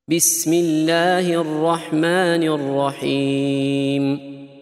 بسم الله الرحمن الرحيم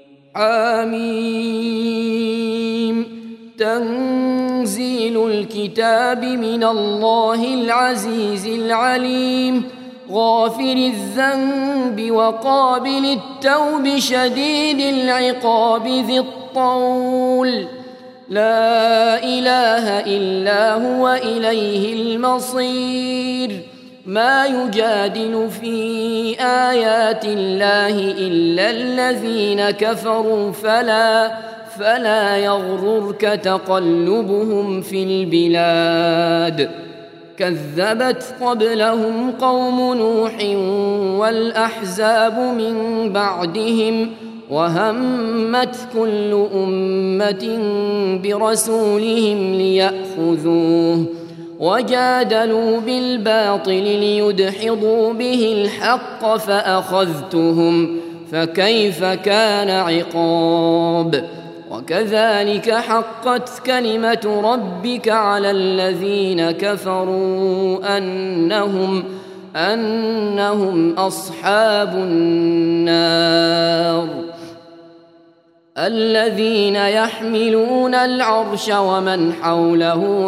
حميم تنزيل الكتاب من الله العزيز العليم غافر الذنب وقابل التوب شديد العقاب ذي الطول لا إله إلا هو إليه المصير ما يجادل في آيات الله إلا الذين كفروا فلا يغررك تقلبهم في البلاد كذبت قبلهم قوم نوح والأحزاب من بعدهم وهمت كل أمة برسولهم ليأخذوه وجادلوا بالباطل ليدحضوا به الحق فأخذتهم فكيف كان عقاب وكذلك حقت كلمة ربك على الذين كفروا أنهم أصحاب النار الذين يحملون العرش ومن حوله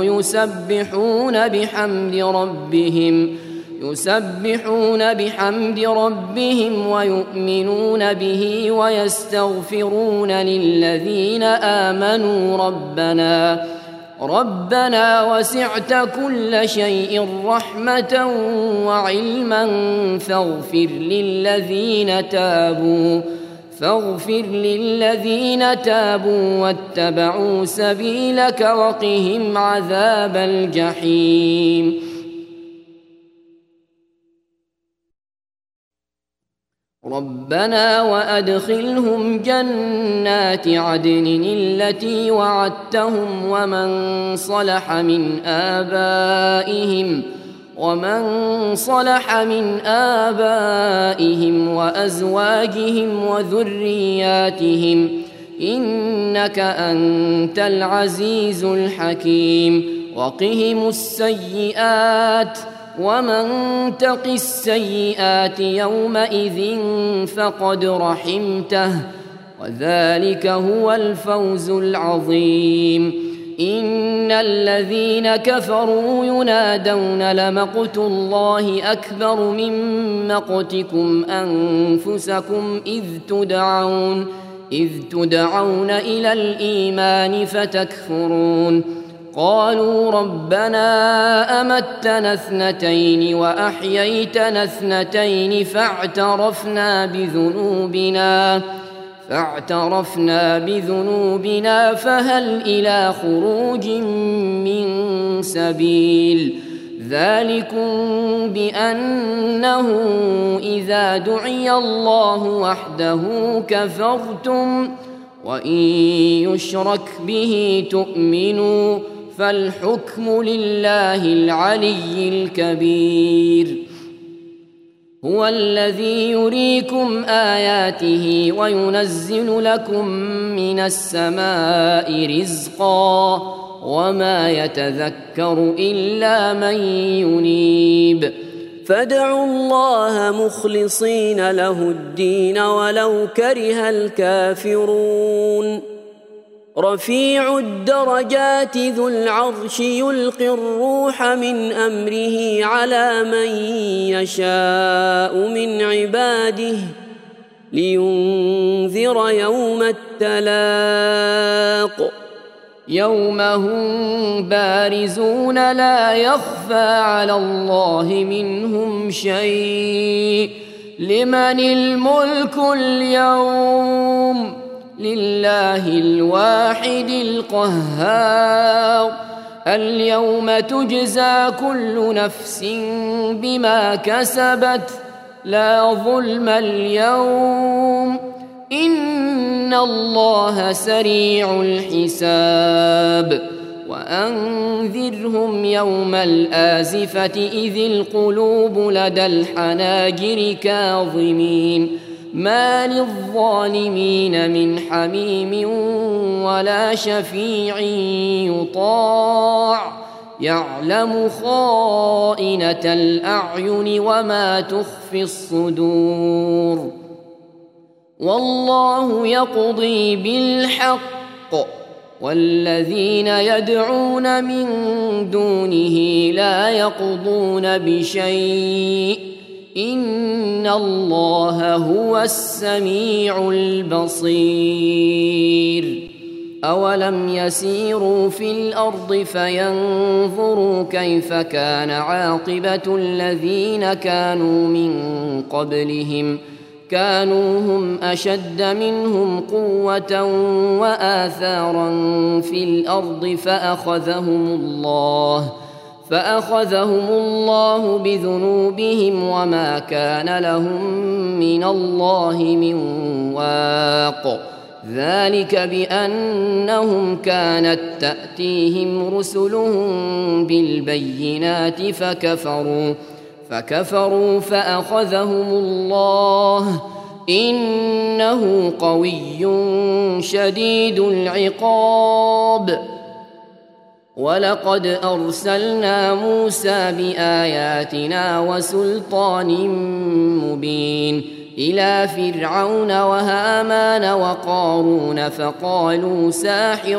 يسبحون بحمد ربهم ويؤمنون به ويستغفرون للذين آمنوا ربنا وسعت كل شيء رحمة وعلما فاغفر للذين تابوا واتبعوا سبيلك وقهم عذاب الجحيم ربنا وأدخلهم جنات عدن التي وعدتهم ومن صلح من آبائهم وأزواجهم وذرياتهم إنك أنت العزيز الحكيم وقهم السيئات ومن تق السيئات يومئذ فقد رحمته وذلك هو الفوز العظيم إن الذين كفروا ينادون لمقت الله أكبر من مقتكم أنفسكم إذ تدعون إلى الإيمان فتكفرون قالوا ربنا أمتنا اثنتين وأحييتنا اثنتين فاعترفنا بذنوبنا فهل إلى خروج من سبيل ذلكم بأنه إذا دعي الله وحده كفرتم وإن يشرك به تؤمنوا فالحكم لله العلي الكبير هو الذي يريكم آياته وينزل لكم من السماء رزقا وما يتذكر إلا من ينيب فادعوا الله مخلصين له الدين ولو كره الكافرون رفيع الدرجات ذو العرش يلقي الروح من أمره على من يشاء من عباده لينذر يوم التلاق يوم هم بارزون لا يخفى على الله منهم شيء لمن الملك اليوم لله الواحد القهار اليوم تجزى كل نفس بما كسبت لا ظلم اليوم إن الله سريع الحساب وأنذرهم يوم الآزفة إذ القلوب لدى الحناجر كاظمين ما للظالمين من حميم ولا شفيع يطاع يعلم خائنة الأعين وما تخفي الصدور والله يقضي بالحق والذين يدعون من دونه لا يقضون بشيء إن الله هو السميع البصير أولم يسيروا في الأرض فينظروا كيف كان عاقبة الذين كانوا من قبلهم كانوا هم أشد منهم قوة وآثارا في الأرض فأخذهم الله بذنوبهم وما كان لهم من الله من واق ذلك بأنهم كانت تأتيهم رسلهم بالبينات فكفروا فأخذهم الله إنه قوي شديد العقاب ولقد أرسلنا موسى بآياتنا وسلطان مبين إلى فرعون وهامان وقارون فقالوا ساحر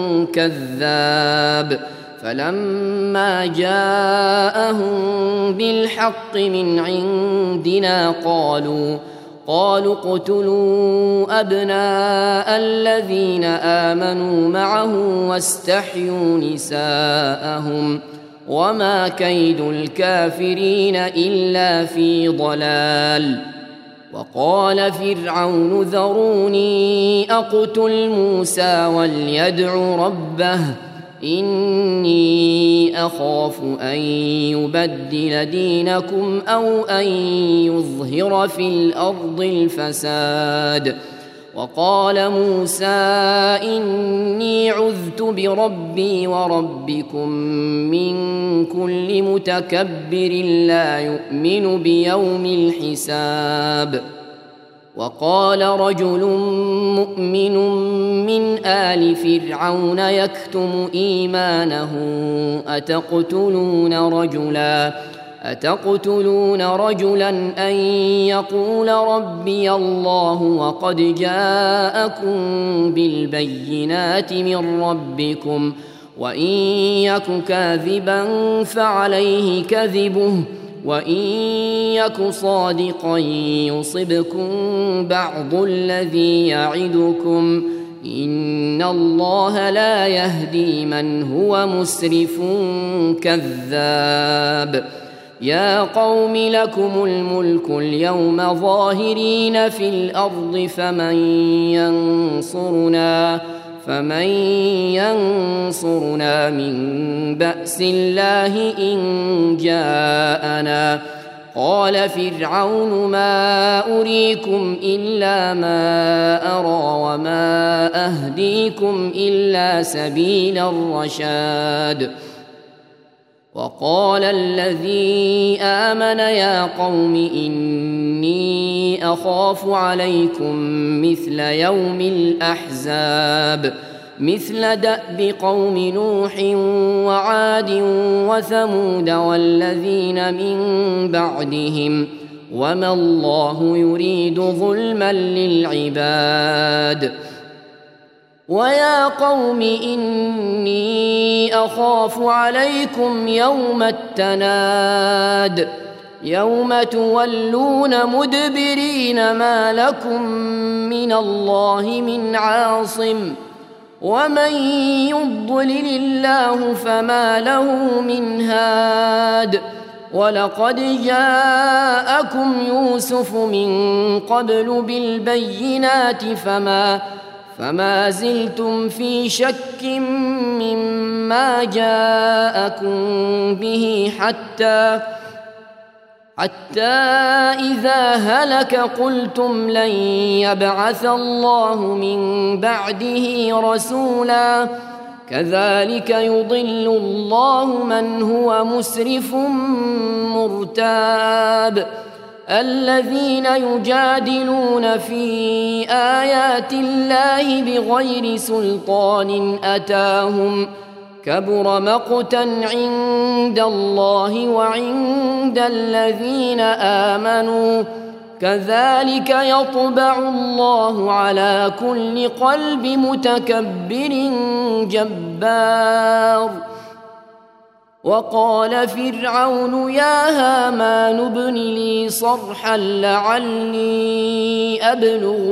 كذاب فلما جاءهم بالحق من عندنا قالوا اقتلوا أبناء الذين آمنوا معه واستحيوا نساءهم وما كيد الكافرين إلا في ضلال وقال فرعون ذروني أقتل موسى وليدع ربه إني أخاف أن يبدل دينكم أو أن يظهر في الأرض الفساد وقال موسى إني عذت بربي وربكم من كل متكبر لا يؤمن بيوم الحساب وقال رجل مؤمن من آل فرعون يكتم إيمانه أتقتلون رجلا أن يقول ربي الله وقد جاءكم بالبينات من ربكم وإن يك كاذبا فعليه كذبه وإن يك صادقا يصبكم بعض الذي يعدكم إن الله لا يهدي من هو مسرف كذاب يا قوم لكم الملك اليوم ظاهرين في الأرض فمن ينصرنا من بأس الله إن جاءنا قال فرعون ما أريكم إلا ما أرى وما أهديكم إلا سبيل الرشاد وقال الذي آمن يا قوم إني أخاف عليكم مثل يوم الأحزاب مثل دأب قوم نوح وعاد وثمود والذين من بعدهم وما الله يريد ظلما للعباد ويا قوم إني أخاف عليكم يوم التناد يوم تولون مدبرين ما لكم من الله من عاصم ومن يضلل الله فما له من هاد ولقد جاءكم يوسف من قبل بالبينات فما زلتم في شك مما جاءكم به حتى إذا هلك قلتم لن يبعث الله من بعده رسولا كذلك يضل الله من هو مسرف مرتاب الذين يجادلون في آيات الله بغير سلطان أتاهم كبر مقتا عند الله وعند الذين آمنوا كذلك يطبع الله على كل قلب متكبر جبار. وقال فرعون يا هامان ابن لي صرحا لعلي أبلغ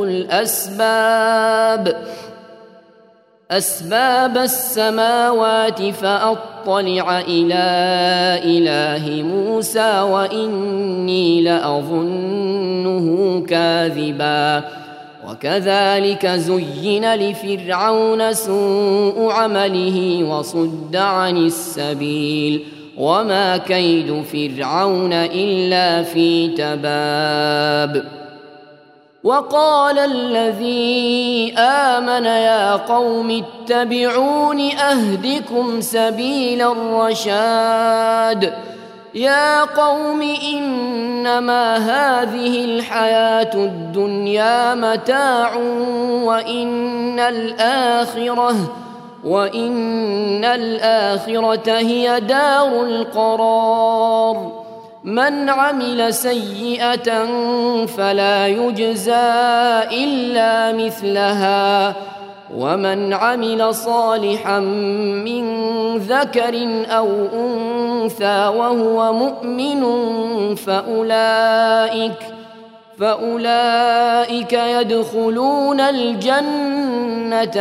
أسباب السماوات فأطلع إلى إله موسى وإني لأظنه كاذبا. وكذلك زين لفرعون سوء عمله وصد عن السبيل وما كيد فرعون إلا في تباب. وقال الذي آمن يا قوم اتبعون أهدكم سبيل الرشاد. يا قوم إنما هذه الحياة الدنيا متاع وإن الآخرة هي دار القرار. من عمل سيئة فلا يجزى إلا مثلها ومن عمل صالحا من ذكر أو أنثى وهو مؤمن فأولئك يدخلون الجنة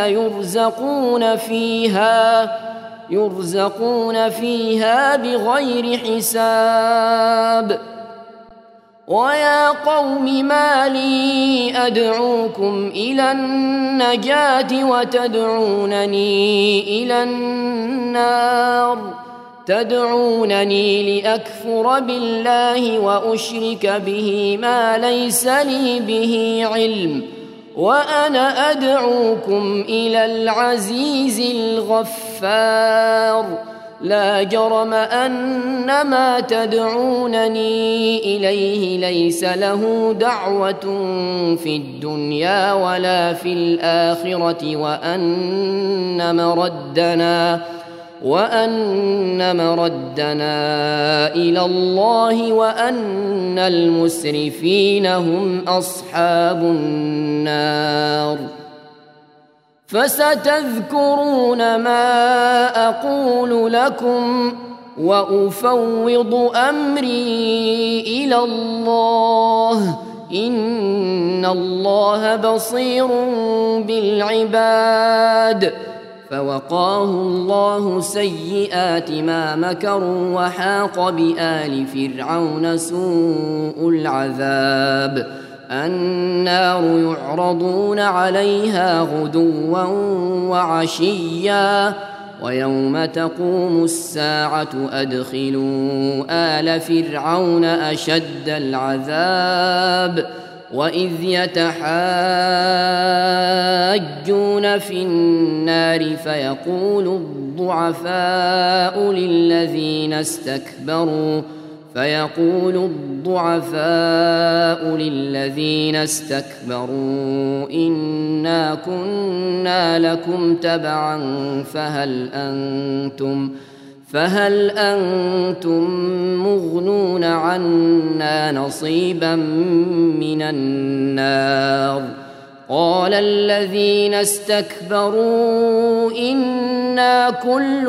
يرزقون فيها بغير حساب. ويا قوم ما لي أدعوكم إلى النجاة وتدعونني إلى النار. تدعونني لأكفر بالله وأشرك به ما ليس لي به علم وأنا أدعوكم إلى العزيز الغفار. لا جرم أن ما تدعونني إليه ليس له دعوة في الدنيا ولا في الآخرة وأن مردنا إلى الله وأن المسرفين هم أصحاب النار. فستذكرون ما أقول لكم وأفوض أمري إلى الله إن الله بصير بالعباد. فوقاه الله سيئات ما مكروا وحاق بآل فرعون سوء العذاب. النار يعرضون عليها غدوا وعشيا ويوم تقوم الساعة أدخلوا آل فرعون أشد العذاب. وإذ يتحاجون في النار فيقول الضعفاء للذين استكبروا إنا كنا لكم تبعا فهل أنتم مغنون عنا نصيبا من النار. قال الذين استكبروا إنا كل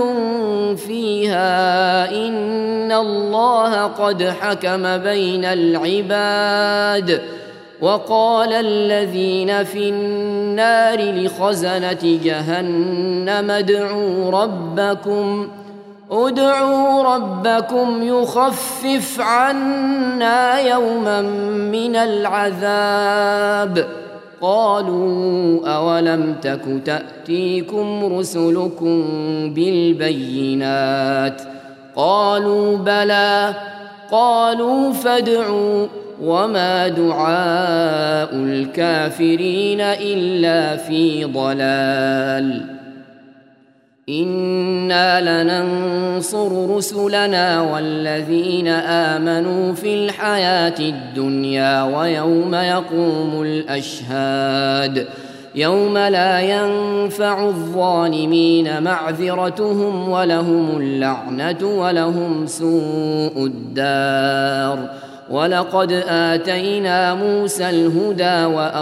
فيها إن الله قد حكم بين العباد. وقال الذين في النار لخزنة جهنم ادعوا ربكم يخفف عنا يوما من العذاب. قالوا أولم تك تأتيكم رسلكم بالبينات قالوا بلى قالوا فادعوا وما دعاء الكافرين إلا في ضلال. إنا لننصر رسلنا والذين آمنوا في الحياة الدنيا ويوم يقوم الأشهاد. يوم لا ينفع الظالمين معذرتهم ولهم اللعنة ولهم سوء الدار. ولقد آتينا موسى الهدى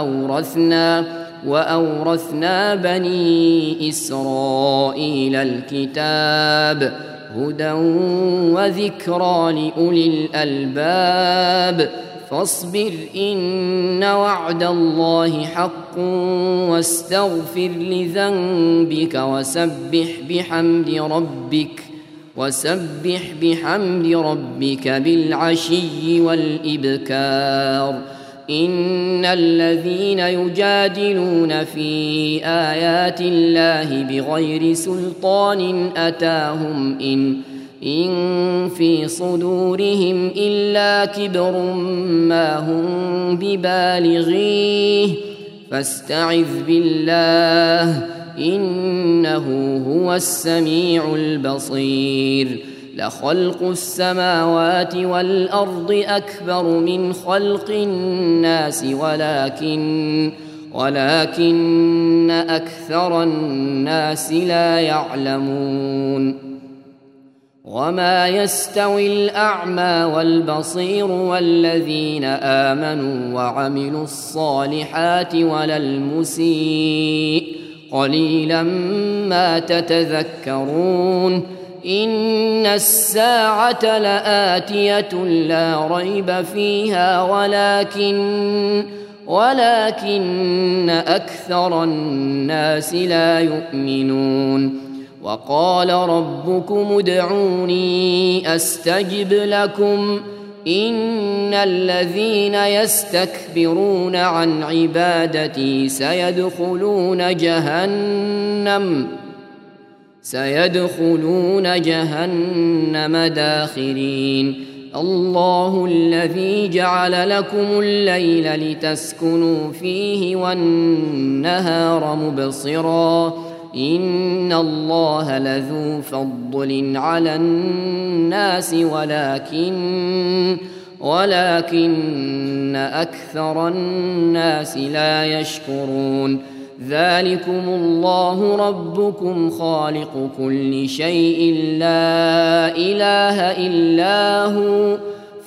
وأورثنا بني إسرائيل الكتاب هدى وذكرى لأولي الألباب. فاصبر إن وعد الله حق واستغفر لذنبك وسبح بحمد ربك بالعشي والإبكار. إن الذين يجادلون في آيات الله بغير سلطان أتاهم إن في صدورهم إلا كبر ما هم ببالغيه فاستعذ بالله إنه هو السميع البصير. لخلق السماوات والأرض أكبر من خلق الناس ولكن أكثر الناس لا يعلمون. وما يستوي الأعمى والبصير والذين آمنوا وعملوا الصالحات ولا المسيء قليلا ما تتذكرون. إن الساعة لآتية لا ريب فيها ولكن أكثر الناس لا يؤمنون. وقال ربكم ادعوني أستجب لكم إن الذين يستكبرون عن عبادتي سيدخلون جهنم داخرين. الله الذي جعل لكم الليل لتسكنوا فيه والنهار مبصرا إن الله لذو فضل على الناس ولكن أكثر الناس لا يشكرون. ذلكم الله ربكم خالق كل شيء لا إله إلا هو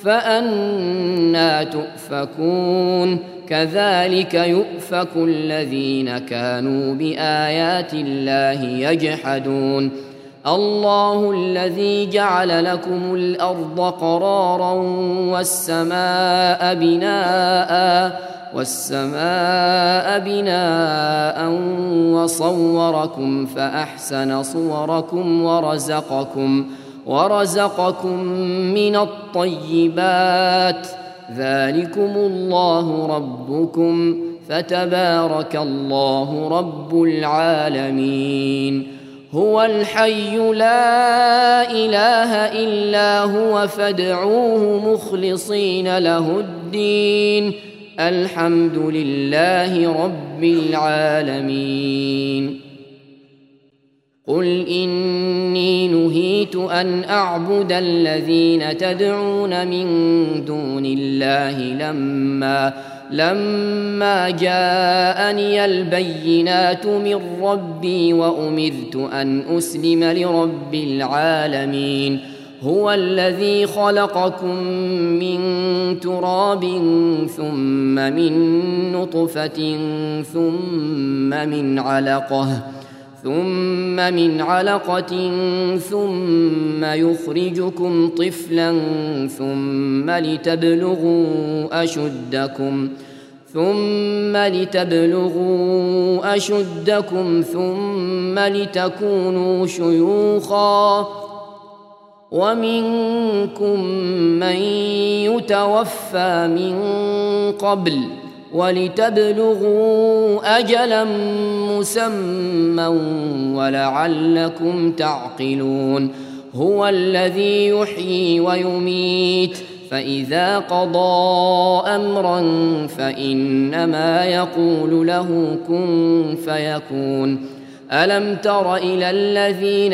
فأنى تؤفكون. كذلك يؤفك الذين كانوا بآيات الله يجحدون. الله الذي جعل لكم الأرض قرارا والسماء بناء وصوركم فأحسن صوركم ورزقكم من الطيبات. ذلكم الله ربكم فتبارك الله رب العالمين. هو الحي لا إله إلا هو فادعوه مخلصين له الدين الحمد لله رب العالمين. قل إني نهيت أن أعبد الذين تدعون من دون الله لما جاءني البينات من ربي وأمرت أن أسلم لرب العالمين. هو الذي خلقكم من تراب ثم من نطفة ثم من علقة ثم يخرجكم طفلا ثم لتبلغوا أشدكم ثم لتكونوا شيوخا ومنكم من يتوفى من قبل ولتبلغوا أجلا مسمى ولعلكم تعقلون. هو الذي يحيي ويميت فإذا قضى أمرا فإنما يقول له كن فيكون. ألم تر إلى الذين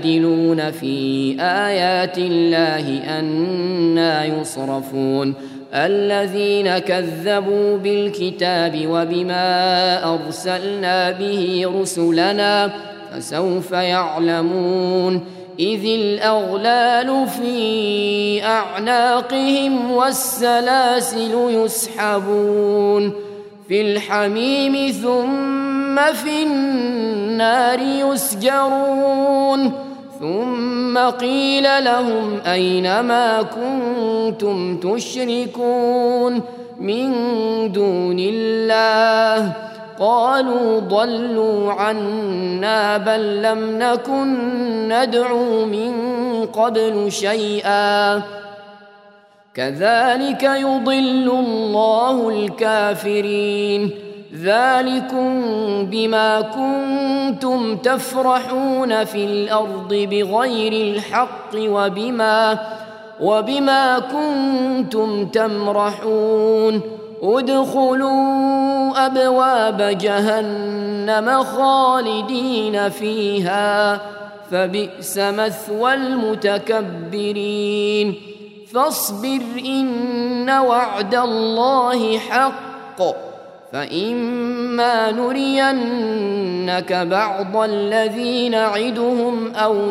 يجادلون في آيات الله أنى يصرفون الذين كذبوا بالكتاب وبما أرسلنا به رسلنا فسوف يعلمون إذ الأغلال في أعناقهم والسلاسل يسحبون في الحميم ثم في النار يسجرون ثم قيل لهم أين ما كنتم تشركون من دون الله قالوا ضلوا عنا بل لم نكن ندعو من قبل شيئا كذلك يضل الله الكافرين ذلكم بما كنتم تفرحون في الأرض بغير الحق وبما كنتم تمرحون ادخلوا أبواب جهنم خالدين فيها فبئس مثوى المتكبرين فاصبر إن وعد الله حق فإما نرينك بعض الذي نعدهم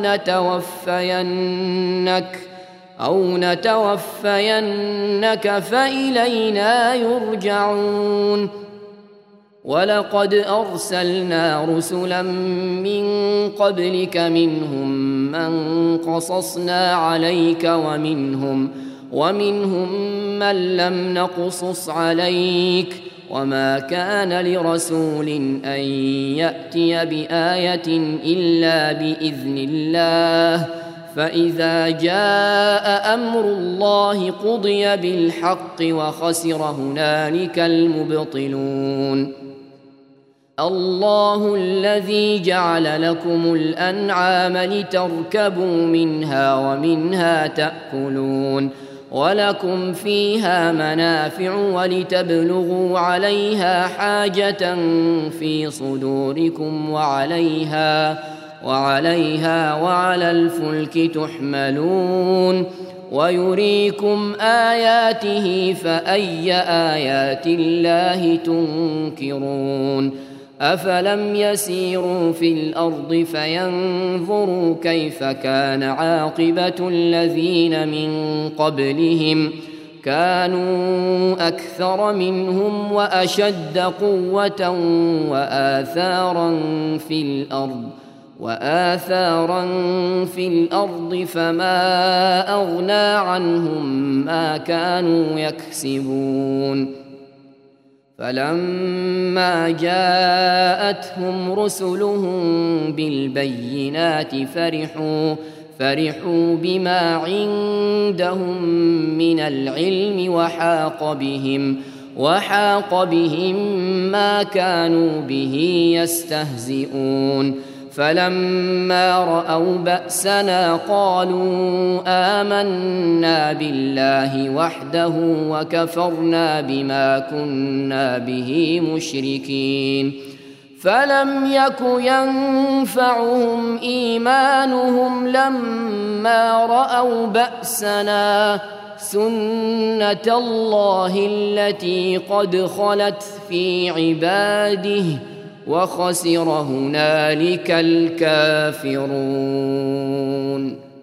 أو نتوفينك فإلينا يرجعون ولقد أرسلنا رسلا من قبلك منهم من قصصنا عليك ومنهم من لم نقصص عليك وما كان لرسول أن يأتي بآية إلا بإذن الله فإذا جاء أمر الله قضي بالحق وخسر هنالك المبطلون الله الذي جعل لكم الأنعام لتركبوا منها ومنها تأكلون ولكم فيها منافع ولتبلغوا عليها حاجة في صدوركم وعليها وعلى الفلك تحملون ويريكم آياته فأي آيات الله تنكرون أفلم يسيروا في الأرض فينظروا كيف كان عاقبة الذين من قبلهم كانوا أكثر منهم وأشد قوة وآثارا في الأرض فما أغنى عنهم ما كانوا يكسبون فلما جاءتهم رسلهم بالبينات فرحوا بما عندهم من العلم وحاق بهم ما كانوا به يستهزئون فلما رأوا بأسنا قالوا آمنا بالله وحده وكفرنا بما كنا به مشركين فلم يك ينفعهم إيمانهم لما رأوا بأسنا سنة الله التي قد خلت في عباده وخسر هنالك الكافرون